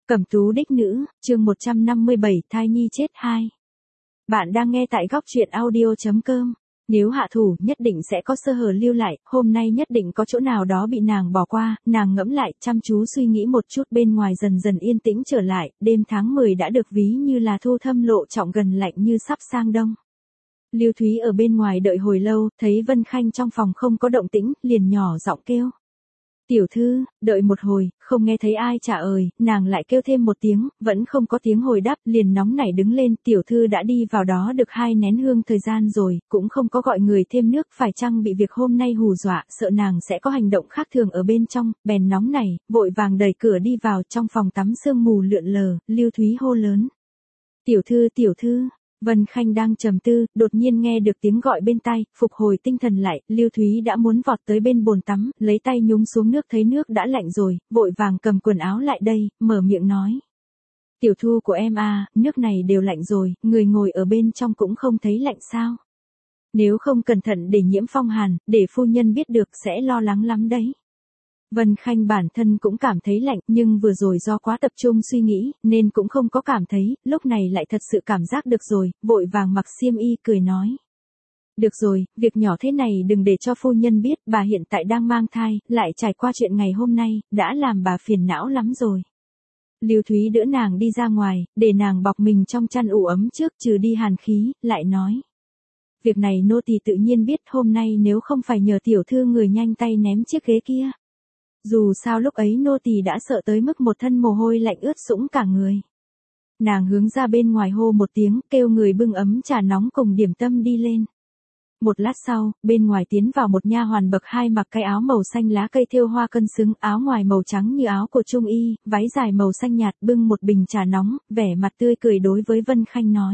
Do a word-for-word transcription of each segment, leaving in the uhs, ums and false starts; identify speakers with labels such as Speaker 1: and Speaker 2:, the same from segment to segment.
Speaker 1: Cẩm tú đích nữ, chương một trăm năm mươi bảy, thai nhi chết hai. Bạn đang nghe tại góc truyện audio chấm com. Nếu hạ thủ nhất định sẽ có sơ hở lưu lại, hôm nay nhất định có chỗ nào đó bị nàng bỏ qua, nàng ngẫm lại, chăm chú suy nghĩ một chút, bên ngoài dần dần yên tĩnh trở lại, đêm tháng mười đã được ví như là thu thâm lộ trọng gần lạnh như sắp sang đông. Lưu Thúy ở bên ngoài đợi hồi lâu, thấy Vân Khanh trong phòng không có động tĩnh, liền nhỏ giọng kêu. Tiểu thư, đợi một hồi, không nghe thấy ai trả lời, nàng lại kêu thêm một tiếng, vẫn không có tiếng hồi đáp, liền nóng nảy đứng lên, tiểu thư đã đi vào đó được hai nén hương thời gian rồi, cũng không có gọi người thêm nước, phải chăng bị việc hôm nay hù dọa, sợ nàng sẽ có hành động khác thường ở bên trong, bèn nóng nảy, vội vàng đẩy cửa đi vào, trong phòng tắm sương mù lượn lờ, Lưu Thúy hô lớn. Tiểu thư, tiểu thư. Vân Khanh đang trầm tư, đột nhiên nghe được tiếng gọi bên tai, phục hồi tinh thần lại, Lưu Thúy đã muốn vọt tới bên bồn tắm, lấy tay nhúng xuống nước thấy nước đã lạnh rồi, vội vàng cầm quần áo lại đây, mở miệng nói. Tiểu thu của em à, nước này đều lạnh rồi, người ngồi ở bên trong cũng không thấy lạnh sao. Nếu không cẩn thận để nhiễm phong hàn, để phu nhân biết được sẽ lo lắng lắm đấy. Vân Khanh bản thân cũng cảm thấy lạnh, nhưng vừa rồi do quá tập trung suy nghĩ, nên cũng không có cảm thấy, lúc này lại thật sự cảm giác được rồi, vội vàng mặc xiêm y cười nói. Được rồi, việc nhỏ thế này đừng để cho phu nhân biết, bà hiện tại đang mang thai, lại trải qua chuyện ngày hôm nay, đã làm bà phiền não lắm rồi. Lưu Thúy đỡ nàng đi ra ngoài, để nàng bọc mình trong chăn ủ ấm trước trừ đi hàn khí, lại nói. Việc này nô tỳ tự nhiên biết, hôm nay nếu không phải nhờ tiểu thư người nhanh tay ném chiếc ghế kia. Dù sao lúc ấy nô tỳ đã sợ tới mức một thân mồ hôi lạnh ướt sũng cả người. Nàng hướng ra bên ngoài hô một tiếng, kêu người bưng ấm trà nóng cùng điểm tâm đi lên. Một lát sau, bên ngoài tiến vào một nha hoàn bậc hai mặc cái áo màu xanh lá cây thêu hoa cân xứng, áo ngoài màu trắng như áo của trung y, váy dài màu xanh nhạt, bưng một bình trà nóng, vẻ mặt tươi cười đối với Vân Khanh nói.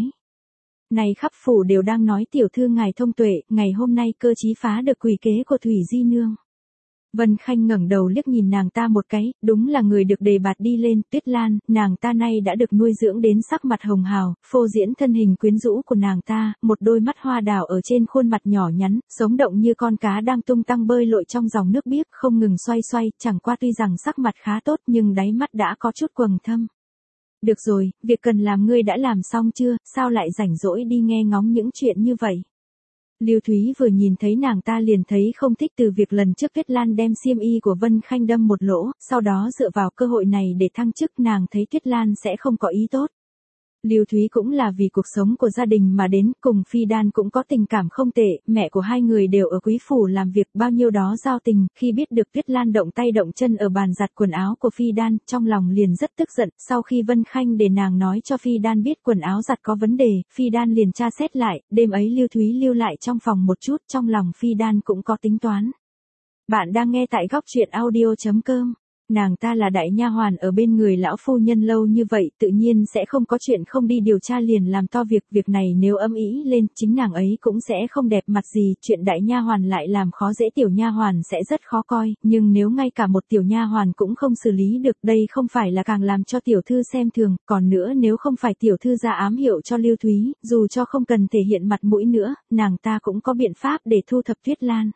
Speaker 1: Này khắp phủ đều đang nói tiểu thư ngài thông tuệ, ngày hôm nay cơ chí phá được quỷ kế của Thủy Di Nương. Vân Khanh ngẩng đầu liếc nhìn nàng ta một cái, đúng là người được đề bạt đi lên, Tuyết Lan, nàng ta nay đã được nuôi dưỡng đến sắc mặt hồng hào, phô diễn thân hình quyến rũ của nàng ta, một đôi mắt hoa đào ở trên khuôn mặt nhỏ nhắn, sống động như con cá đang tung tăng bơi lội trong dòng nước biếc, không ngừng xoay xoay, chẳng qua tuy rằng sắc mặt khá tốt nhưng đáy mắt đã có chút quầng thâm. Được rồi, việc cần làm ngươi đã làm xong chưa, sao lại rảnh rỗi đi nghe ngóng những chuyện như vậy? Lưu Thúy vừa nhìn thấy nàng ta liền thấy không thích từ việc lần trước Tuyết Lan đem xiêm y của Vân Khanh đâm một lỗ, sau đó dựa vào cơ hội này để thăng chức, nàng thấy Tuyết Lan sẽ không có ý tốt. Lưu Thúy cũng là vì cuộc sống của gia đình mà đến, cùng Phi Đan cũng có tình cảm không tệ, mẹ của hai người đều ở quý phủ làm việc, bao nhiêu đó giao tình, khi biết được Tuyết Lan động tay động chân ở bàn giặt quần áo của Phi Đan, trong lòng liền rất tức giận, sau khi Vân Khanh để nàng nói cho Phi Đan biết quần áo giặt có vấn đề, Phi Đan liền tra xét lại, đêm ấy Lưu Thúy lưu lại trong phòng một chút, trong lòng Phi Đan cũng có tính toán. Bạn đang nghe tại góc truyện audio chấm com. Nàng ta là đại nha hoàn ở bên người lão phu nhân lâu như vậy, tự nhiên sẽ không có chuyện không đi điều tra liền làm to việc, việc này nếu âm ý lên, chính nàng ấy cũng sẽ không đẹp mặt gì, chuyện đại nha hoàn lại làm khó dễ tiểu nha hoàn sẽ rất khó coi, nhưng nếu ngay cả một tiểu nha hoàn cũng không xử lý được, đây không phải là càng làm cho tiểu thư xem thường, còn nữa nếu không phải tiểu thư ra ám hiệu cho Lưu Thúy, dù cho không cần thể hiện mặt mũi nữa, nàng ta cũng có biện pháp để thu thập Tuyết Lan.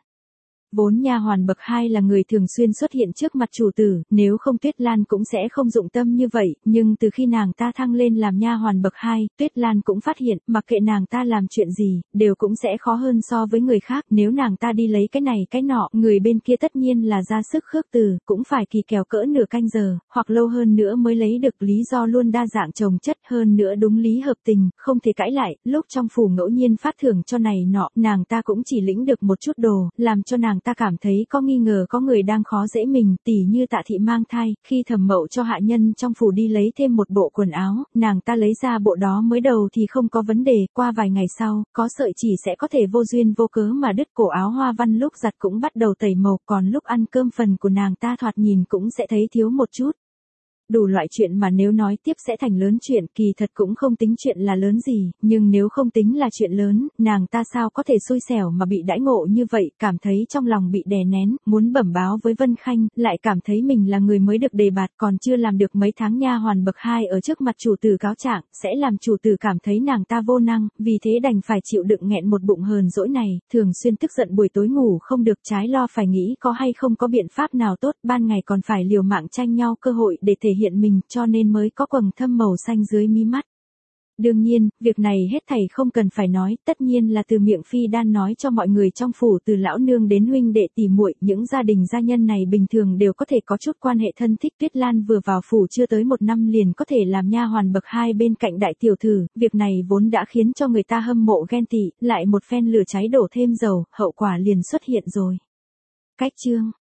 Speaker 1: Vốn nha hoàn bậc hai là người thường xuyên xuất hiện trước mặt chủ tử, nếu không Tuyết Lan cũng sẽ không dụng tâm như vậy, nhưng từ khi nàng ta thăng lên làm nha hoàn bậc hai, Tuyết Lan cũng phát hiện, mặc kệ nàng ta làm chuyện gì, đều cũng sẽ khó hơn so với người khác, nếu nàng ta đi lấy cái này cái nọ, người bên kia tất nhiên là ra sức khước từ, cũng phải kỳ kèo cỡ nửa canh giờ, hoặc lâu hơn nữa mới lấy được, lý do luôn đa dạng chồng chất, hơn nữa đúng lý hợp tình, không thể cãi lại, lúc trong phủ ngẫu nhiên phát thưởng cho này nọ, nàng ta cũng chỉ lĩnh được một chút đồ, làm cho nàng ta cảm thấy có nghi ngờ có người đang khó dễ mình, tỉ như Tạ thị mang thai, khi Thẩm Mậu cho hạ nhân trong phủ đi lấy thêm một bộ quần áo, nàng ta lấy ra bộ đó mới đầu thì không có vấn đề, qua vài ngày sau, có sợi chỉ sẽ có thể vô duyên vô cớ mà đứt cổ áo hoa văn, lúc giặt cũng bắt đầu tẩy màu, còn lúc ăn cơm phần của nàng ta thoạt nhìn cũng sẽ thấy thiếu một chút. Đủ loại chuyện mà nếu nói tiếp sẽ thành lớn chuyện, kỳ thật cũng không tính chuyện là lớn gì, nhưng nếu không tính là chuyện lớn, nàng ta sao có thể xui xẻo mà bị đãi ngộ như vậy, cảm thấy trong lòng bị đè nén, muốn bẩm báo với Vân Khanh, lại cảm thấy mình là người mới được đề bạt, còn chưa làm được mấy tháng nha hoàn bậc hai ở trước mặt chủ tử cáo trạng, sẽ làm chủ tử cảm thấy nàng ta vô năng, vì thế đành phải chịu đựng nghẹn một bụng hờn dỗi này, thường xuyên tức giận buổi tối ngủ không được, trái lo phải nghĩ có hay không có biện pháp nào tốt, ban ngày còn phải liều mạng tranh nhau cơ hội để thể hiện mình, cho nên mới có quầng thâm màu xanh dưới mí mắt. Đương nhiên, việc này hết thảy không cần phải nói, tất nhiên là từ miệng Phi Đan nói cho mọi người trong phủ, từ lão nương đến huynh đệ tỷ muội, những gia đình gia nhân này bình thường đều có thể có chút quan hệ thân thích. Tuyết Lan vừa vào phủ chưa tới một năm liền có thể làm nha hoàn bậc hai bên cạnh đại tiểu thư, việc này vốn đã khiến cho người ta hâm mộ ghen tị, lại một phen lửa cháy đổ thêm dầu, hậu quả liền xuất hiện rồi. Cách chương